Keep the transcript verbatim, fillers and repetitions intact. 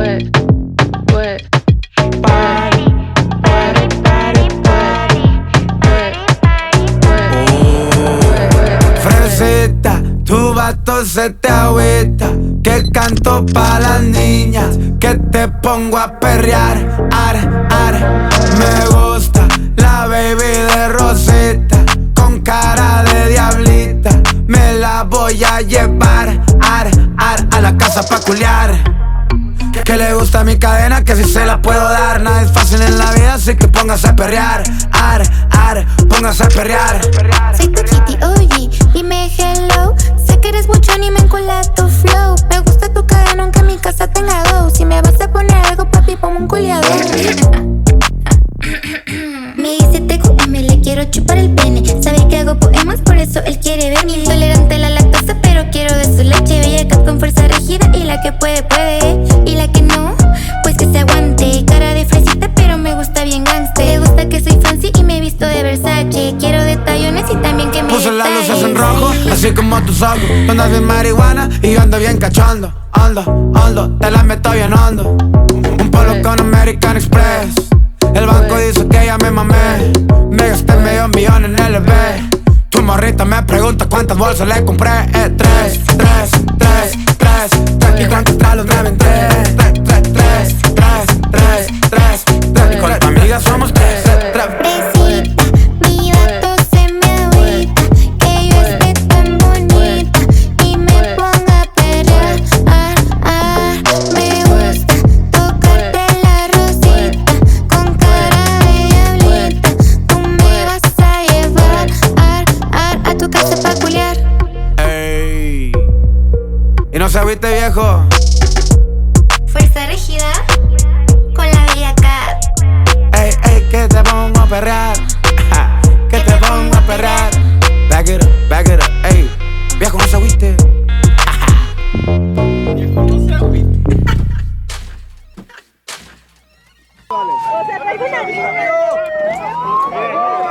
wet, wet, party, party, party, party, wet, wet, Fresita, tu vato se te agüita, que canto pa' las niñas, que te pongo a perrear, ar, ar. Me gusta la baby de Rosita, con cara de diablita, me la voy a llevar, ar, ar, a la casa pa' culiar. Que le gusta mi cadena, que si se la puedo dar. Nada es fácil en la vida, así que póngase a perrear, ar, ar, póngase a perrear. Soy tu kitty O G, dime hello. Sé que eres mucho anime con la tu flow. Me gusta tu cadena aunque mi casa tenga dos. Si me vas a poner algo, papi, ponme un culiador. Me dice T Q M, le quiero chupar el pene. Sabe que hago poemas, por eso él quiere verme. Intolerante a la lactosa, pero quiero de su leche. Bella cat con fuerza rígida, y la que puede, puede. Y la que no, pues que se aguante. Cara de fresita, pero me gusta bien gangster. Me gusta que soy fancy y me visto de Versace. Quiero detallones y también que me Puse las detalles. luces en rojo, así como tus ojos. Tú andas bien marihuana y yo ando bien cachondo. Ando, ando, te la meto bien hondo. Un polo con American Express. El banco dice que ya me mamé. Me gasté medio millón en L V. Tu morrita me pregunta cuántas bolsas le compré. Eh, tres, tres, tres, tres, tres. ¿Y cuántos tralos me aventé? Tres, tres, tres, tres, tres, tres, tres. Y con tu amiga somos tres, tres, tres. Fresita, mi vato se me agüita, que yo esté tan bonita y me ponga a perrear, ar, ar. Me gusta tocarte la rosita, con cara de diablita. Tú me vas a llevar, ar, ar, a tu casa pa' culiar. Ey. Y no se agüite, viejo. Fuerza rígida, con la bella cat. Ey, ey, que te pongo a perrear. Que te pongo a perrear. Back it up, back it up, ey. Viejo, no se agüite. Viejo, no se agüite. O sea, traigo una